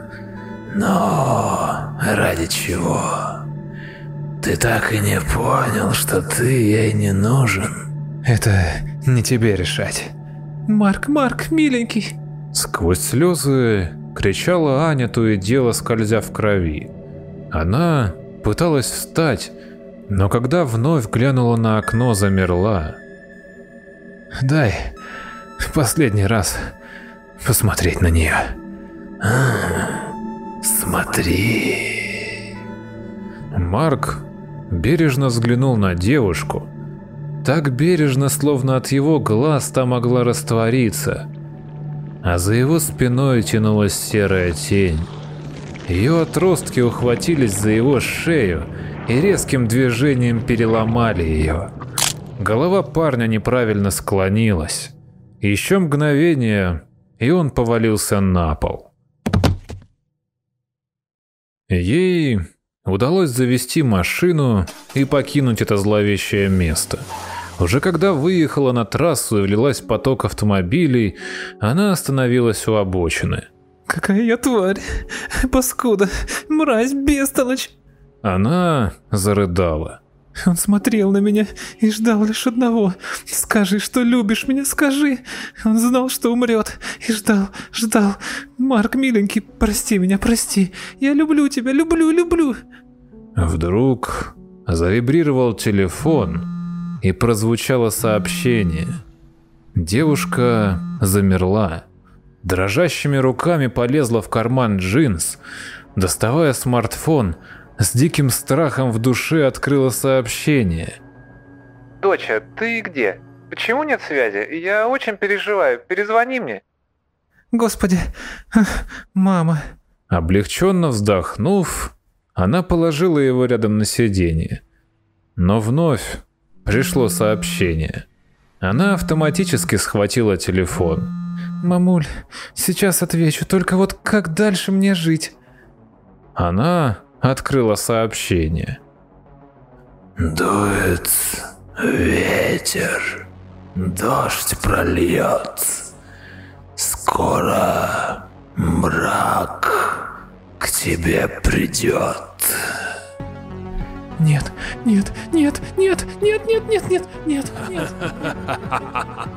Но ради чего? Ты так и не понял, что ты ей не нужен.
Это не тебе решать.
Марк, Марк, миленький.
Сквозь слезы кричала Аня, то и дело скользя в крови. Она пыталась встать, но когда вновь глянула на окно, замерла.
Дай последний раз посмотреть на нее.
А, смотри.
Марк бережно взглянул на девушку. Так бережно, словно от его глаз та могла раствориться. А за его спиной тянулась серая тень. Ее отростки ухватились за его шею и резким движением переломали ее. Голова парня неправильно склонилась. Еще мгновение, и он повалился на пол. Ей удалось завести машину и покинуть это зловещее место. Уже когда выехала на трассу и влилась в поток автомобилей, она остановилась у обочины.
Какая я тварь, паскуда, мразь, бестолочь.
Она зарыдала.
Он смотрел на меня и ждал лишь одного. Скажи, что любишь меня, скажи. Он знал, что умрет, и ждал, ждал. Марк, миленький, прости меня, прости. Я люблю тебя, люблю, люблю.
Вдруг завибрировал телефон, и прозвучало сообщение. Девушка замерла. Дрожащими руками полезла в карман джинс, доставая смартфон, с диким страхом в душе открыла сообщение.
Доча, ты где? Почему нет связи? Я очень переживаю. Перезвони мне.
Господи, мама.
Облегченно вздохнув, она положила его рядом на сиденье. Но вновь пришло сообщение. Она автоматически схватила телефон.
Мамуль, сейчас отвечу, только вот как дальше мне жить?
Она открыла сообщение.
Дует ветер, дождь прольет, скоро мрак к тебе придет.
Нет, нет, нет, нет, нет, нет, нет, нет, нет, нет.